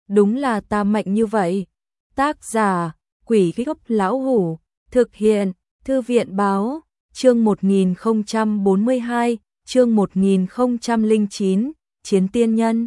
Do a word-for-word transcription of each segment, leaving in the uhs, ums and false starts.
đúng là ta mạnh như vậy. Tác giả, Quỷ Gốc Lão Hủ, thực hiện, Thư viện Báo, chương một nghìn không trăm bốn mươi hai, chương một nghìn không trăm lẻ chín, Chiến Tiên Nhân.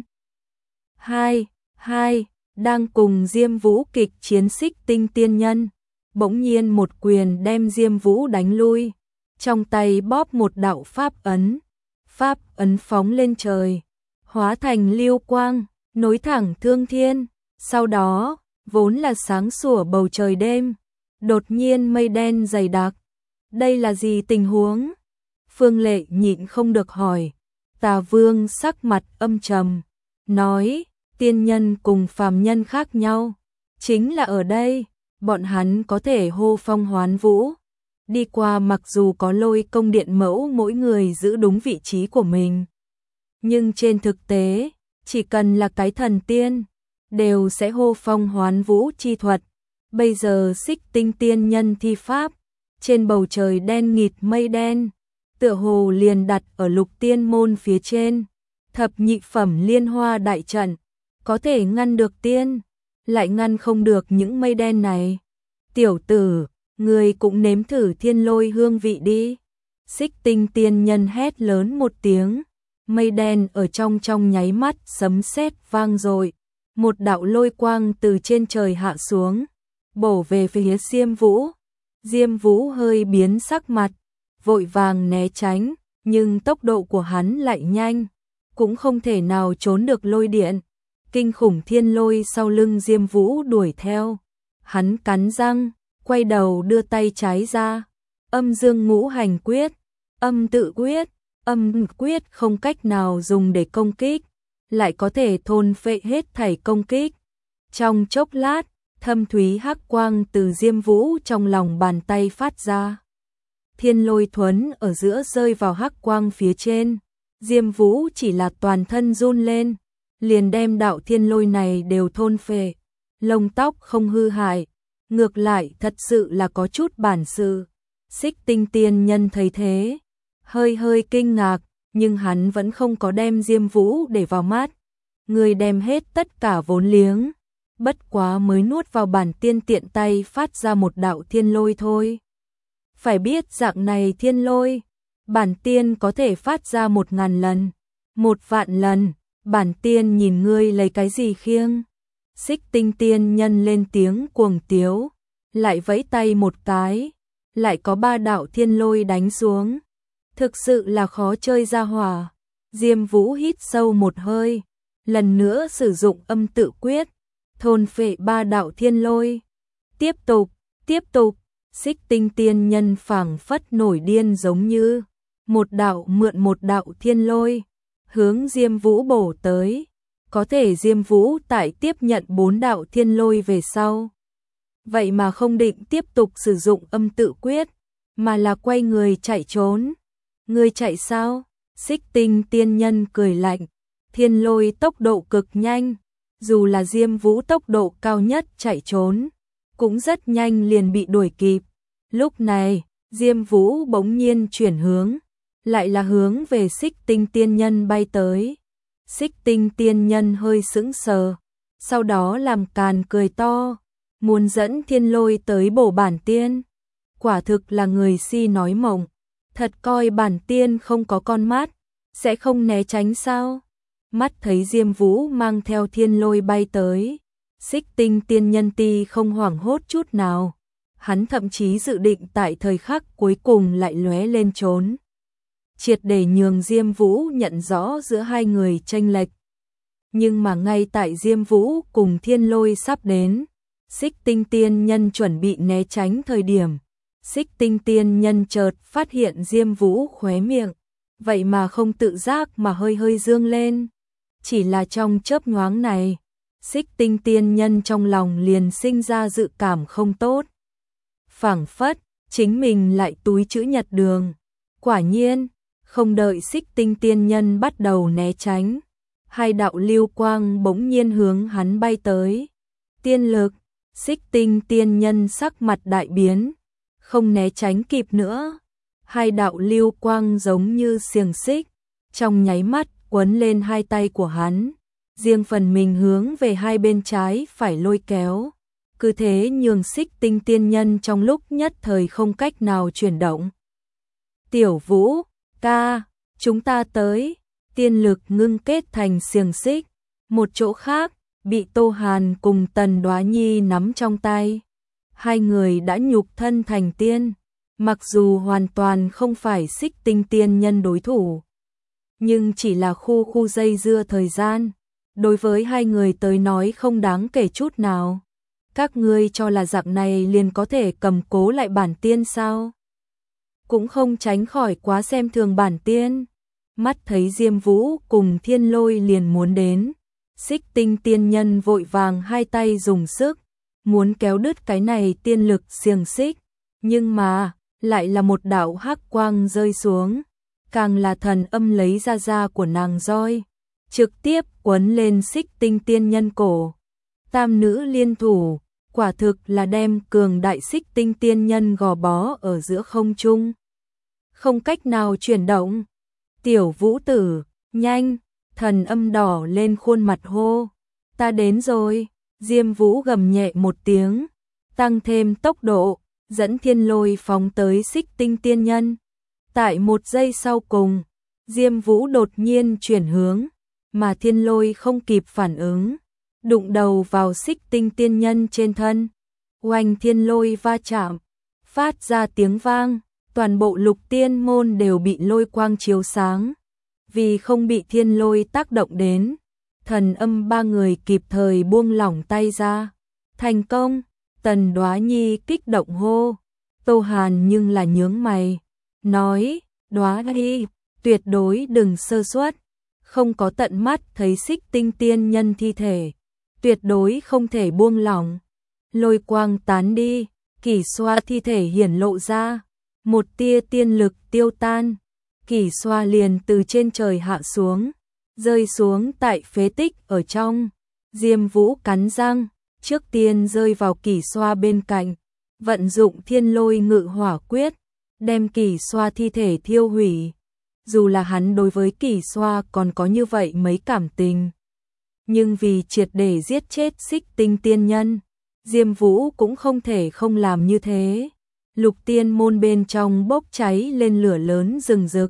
hai, hai, đang cùng Diêm Vũ kịch chiến Xích Tinh Tiên Nhân, bỗng nhiên một quyền đem Diêm Vũ đánh lui, trong tay bóp một đạo pháp ấn, pháp ấn phóng lên trời, hóa thành lưu quang, nối thẳng thương thiên, sau đó, vốn là sáng sủa bầu trời đêm, đột nhiên mây đen dày đặc. Đây là gì tình huống? Phương Lệ nhịn không được hỏi. Tà Vương sắc mặt âm trầm, nói, tiên nhân cùng phàm nhân khác nhau, chính là ở đây, bọn hắn có thể hô phong hoán vũ. Đi qua mặc dù có Lôi Công Điện mẫu mỗi người giữ đúng vị trí của mình, nhưng trên thực tế, chỉ cần là cái thần tiên, đều sẽ hô phong hoán vũ chi thuật. Bây giờ Xích Tinh Tiên Nhân thi pháp, trên bầu trời đen nghịt mây đen, tựa hồ liền đặt ở Lục Tiên Môn phía trên, thập nhị phẩm liên hoa đại trận, có thể ngăn được tiên, lại ngăn không được những mây đen này. Tiểu tử, người cũng nếm thử thiên lôi hương vị đi. Xích Tinh Tiên Nhân hét lớn một tiếng, mây đen ở trong trong nháy mắt sấm sét vang dội, một đạo lôi quang từ trên trời hạ xuống, bổ về phía Diêm Vũ. Diêm Vũ hơi biến sắc mặt, vội vàng né tránh, nhưng tốc độ của hắn lại nhanh, cũng không thể nào trốn được lôi điện. Kinh khủng thiên lôi sau lưng Diêm Vũ đuổi theo. Hắn cắn răng, quay đầu đưa tay trái ra. Âm dương ngũ hành quyết, âm tự quyết, âm quyết không cách nào dùng để công kích, lại có thể thôn phệ hết thảy công kích. Trong chốc lát, thâm thúy hắc quang từ Diêm Vũ trong lòng bàn tay phát ra. Thiên lôi thuẫn ở giữa rơi vào hắc quang phía trên. Diêm Vũ chỉ là toàn thân run lên, liền đem đạo thiên lôi này đều thôn phệ. Lông tóc không hư hại, ngược lại thật sự là có chút bản sự. Xích Tinh Tiên Nhân thấy thế, hơi hơi kinh ngạc, nhưng hắn vẫn không có đem Diêm Vũ để vào mắt. Người đem hết tất cả vốn liếng, bất quá mới nuốt vào bản tiên tiện tay phát ra một đạo thiên lôi thôi. Phải biết dạng này thiên lôi, bản tiên có thể phát ra một ngàn lần, một vạn lần, bản tiên nhìn ngươi lấy cái gì khiêng. Xích Tinh Tiên Nhân lên tiếng cuồng tiếu, lại vẫy tay một cái, lại có ba đạo thiên lôi đánh xuống. Thực sự là khó chơi ra hỏa. Diêm Vũ hít sâu một hơi, lần nữa sử dụng âm tự quyết, thôn phệ ba đạo thiên lôi. Tiếp tục, tiếp tục, Xích Tinh Tiên Nhân phảng phất nổi điên giống như một đạo mượn một đạo thiên lôi, hướng Diêm Vũ bổ tới. Có thể Diêm Vũ tại tiếp nhận bốn đạo thiên lôi về sau, vậy mà không định tiếp tục sử dụng âm tự quyết, mà là quay người chạy trốn. Người chạy sao? Xích Tinh Tiên Nhân cười lạnh, thiên lôi tốc độ cực nhanh, dù là Diêm Vũ tốc độ cao nhất chạy trốn, cũng rất nhanh liền bị đuổi kịp. Lúc này, Diêm Vũ bỗng nhiên chuyển hướng, lại là hướng về Xích Tinh Tiên Nhân bay tới. Xích Tinh Tiên Nhân hơi sững sờ, sau đó làm càn cười to, muốn dẫn thiên lôi tới bổ bản tiên. Quả thực là người si nói mộng, thật coi bản tiên không có con mắt, sẽ không né tránh sao? Mắt thấy Diêm Vũ mang theo thiên lôi bay tới, Xích Tinh Tiên Nhân ti không hoảng hốt chút nào, hắn thậm chí dự định tại thời khắc cuối cùng lại lóe lên trốn, triệt để nhường Diêm Vũ nhận rõ giữa hai người chênh lệch. Nhưng mà ngay tại Diêm Vũ cùng thiên lôi sắp đến, Xích Tinh Tiên Nhân chuẩn bị né tránh thời điểm, Xích Tinh Tiên Nhân chợt phát hiện Diêm Vũ khóe miệng, vậy mà không tự giác mà hơi hơi dương lên. Chỉ là trong chớp nhoáng này, Xích Tinh Tiên Nhân trong lòng liền sinh ra dự cảm không tốt. Phảng phất, chính mình lại túi chữ nhật đường. Quả nhiên, không đợi Xích Tinh Tiên Nhân bắt đầu né tránh, hai đạo lưu quang bỗng nhiên hướng hắn bay tới. Tiên lực, Xích Tinh Tiên Nhân sắc mặt đại biến, không né tránh kịp nữa. Hai đạo lưu quang giống như xiềng xích, trong nháy mắt quấn lên hai tay của hắn, riêng phần mình hướng về hai bên trái phải lôi kéo. Cứ thế nhường Xích Tinh tiên nhân trong lúc nhất thời không cách nào chuyển động. Tiểu Vũ, ca, chúng ta tới. Tiên lực ngưng kết thành xiềng xích. Một chỗ khác, bị Tô Hàn cùng Tần Đoá Nhi nắm trong tay. Hai người đã nhục thân thành tiên. Mặc dù hoàn toàn không phải Xích Tinh tiên nhân đối thủ, nhưng chỉ là khu khu dây dưa thời gian. Đối với hai người tới nói không đáng kể chút nào. Các ngươi cho là dạng này liền có thể cầm cố lại bản tiên sao? Cũng không tránh khỏi quá xem thường bản tiên. Mắt thấy Diêm Vũ cùng Thiên Lôi liền muốn đến. Xích Tinh tiên nhân vội vàng hai tay dùng sức, muốn kéo đứt cái này tiên lực xiềng xích. Nhưng mà, lại là một đạo hắc quang rơi xuống. Càng là thần âm lấy ra da của nàng roi, trực tiếp quấn lên Xích Tinh tiên nhân cổ. Tam nữ liên thủ, quả thực là đem cường đại Xích Tinh tiên nhân gò bó ở giữa không trung. Không cách nào chuyển động. Tiểu Vũ tử, nhanh, thần âm đỏ lên khuôn mặt hô. Ta đến rồi. Diêm Vũ gầm nhẹ một tiếng, tăng thêm tốc độ, dẫn Thiên Lôi phóng tới Xích Tinh tiên nhân. Tại một giây sau cùng, Diêm Vũ đột nhiên chuyển hướng, mà Thiên Lôi không kịp phản ứng, đụng đầu vào Xích Tinh tiên nhân trên thân. Oanh, Thiên Lôi va chạm, phát ra tiếng vang, toàn bộ Lục Tiên môn đều bị lôi quang chiếu sáng. Vì không bị Thiên Lôi tác động đến, thần âm ba người kịp thời buông lỏng tay ra. Thành công. Tần Đoá Nhi kích động hô. Tô Hàn nhưng là nhướng mày, nói, Đoá Nhi, tuyệt đối đừng sơ suất. Không có tận mắt thấy Xích Tinh tiên nhân thi thể, tuyệt đối không thể buông lỏng. Lôi quang tán đi, Kỷ Xoa thi thể hiển lộ ra, một tia tiên lực tiêu tan. Kỷ Xoa liền từ trên trời hạ xuống, rơi xuống tại phế tích ở trong. Diêm Vũ cắn răng, trước tiên rơi vào Kỷ Xoa bên cạnh, vận dụng Thiên Lôi ngự hỏa quyết, đem Kỷ Xoa thi thể thiêu hủy. Dù là hắn đối với Kỷ Xoa còn có như vậy mấy cảm tình, nhưng vì triệt để giết chết Xích Tinh tiên nhân, Diêm Vũ cũng không thể không làm như thế. Lục Tiên môn bên trong bốc cháy lên lửa lớn rừng rực.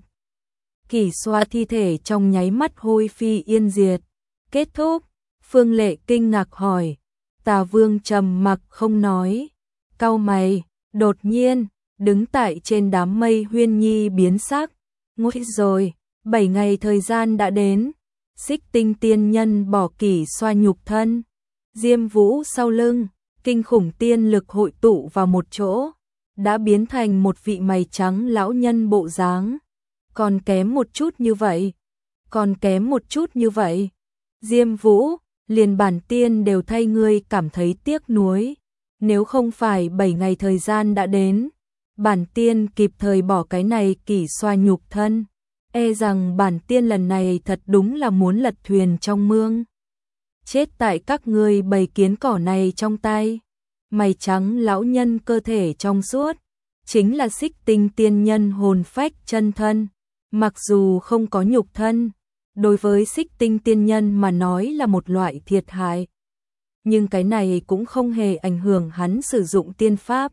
Kỷ Xoa thi thể trong nháy mắt hôi phi yên diệt. Kết thúc. Phương Lệ kinh ngạc hỏi. Tà Vương trầm mặc không nói, cau mày. Đột nhiên, đứng tại trên đám mây Huyên Nhi biến sắc. Nguy rồi, bảy ngày thời gian đã đến. Xích Tinh tiên nhân bỏ Kỷ Xoa nhục thân. Diêm Vũ sau lưng, kinh khủng tiên lực hội tụ vào một chỗ, đã biến thành một vị mày trắng lão nhân bộ dáng. Còn kém một chút như vậy, còn kém một chút như vậy. Diêm Vũ, liền bản tiên đều thay ngươi cảm thấy tiếc nuối. Nếu không phải bảy ngày thời gian đã đến, bản tiên kịp thời bỏ cái này Kỷ Xoa nhục thân, e rằng bản tiên lần này thật đúng là muốn lật thuyền trong mương. Chết tại các ngươi bầy kiến cỏ này trong tay. Mày trắng lão nhân cơ thể trong suốt, chính là Xích Tinh tiên nhân hồn phách chân thân. Mặc dù không có nhục thân, đối với Xích Tinh tiên nhân mà nói là một loại thiệt hại, nhưng cái này cũng không hề ảnh hưởng hắn sử dụng tiên pháp.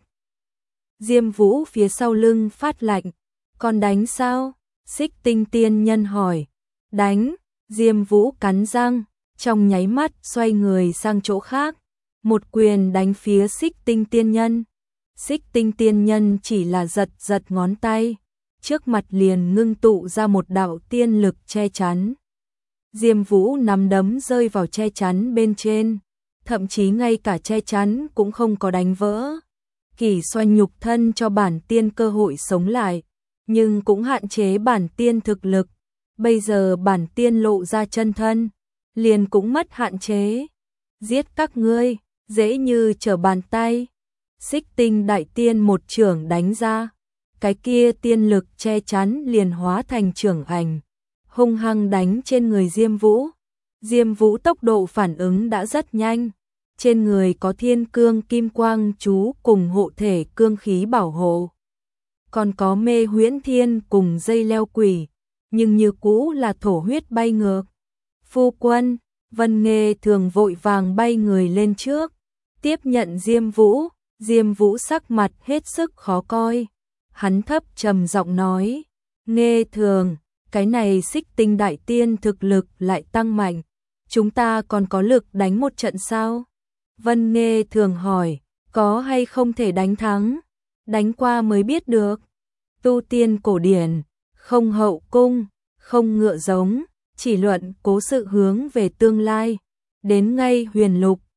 Diêm Vũ phía sau lưng phát lạnh, còn đánh sao? Xích Tinh tiên nhân hỏi. Đánh. Diêm Vũ cắn răng, trong nháy mắt xoay người sang chỗ khác, một quyền đánh phía Xích Tinh tiên nhân. Xích Tinh tiên nhân chỉ là giật giật ngón tay, trước mặt liền ngưng tụ ra một đạo tiên lực che chắn. Diêm Vũ nắm đấm rơi vào che chắn bên trên, thậm chí ngay cả che chắn cũng không có đánh vỡ. Kỷ Xoa nhục thân cho bản tiên cơ hội sống lại, nhưng cũng hạn chế bản tiên thực lực. Bây giờ bản tiên lộ ra chân thân, liền cũng mất hạn chế. Giết các ngươi, dễ như trở bàn tay. Xích Tinh đại tiên một chưởng đánh ra, cái kia tiên lực che chắn liền hóa thành chưởng ảnh, hung hăng đánh trên người Diêm Vũ. Diêm Vũ tốc độ phản ứng đã rất nhanh, trên người có thiên cương kim quang chú cùng hộ thể cương khí bảo hộ, còn có mê huyễn thiên cùng dây leo quỷ, nhưng như cũ là thổ huyết bay ngược. Phu quân, Vân Nghê Thường vội vàng bay người lên trước, tiếp nhận Diêm Vũ, Diêm Vũ sắc mặt hết sức khó coi. Hắn thấp trầm giọng nói, Nghê Thường, cái này Xích Tinh đại tiên thực lực lại tăng mạnh, chúng ta còn có lực đánh một trận sao? Vân Nghê Thường hỏi, có hay không thể đánh thắng? Đánh qua mới biết được. Tu tiên cổ điển, không hậu cung, không ngựa giống, chỉ luận cố sự hướng về tương lai. Đến ngay huyền lục,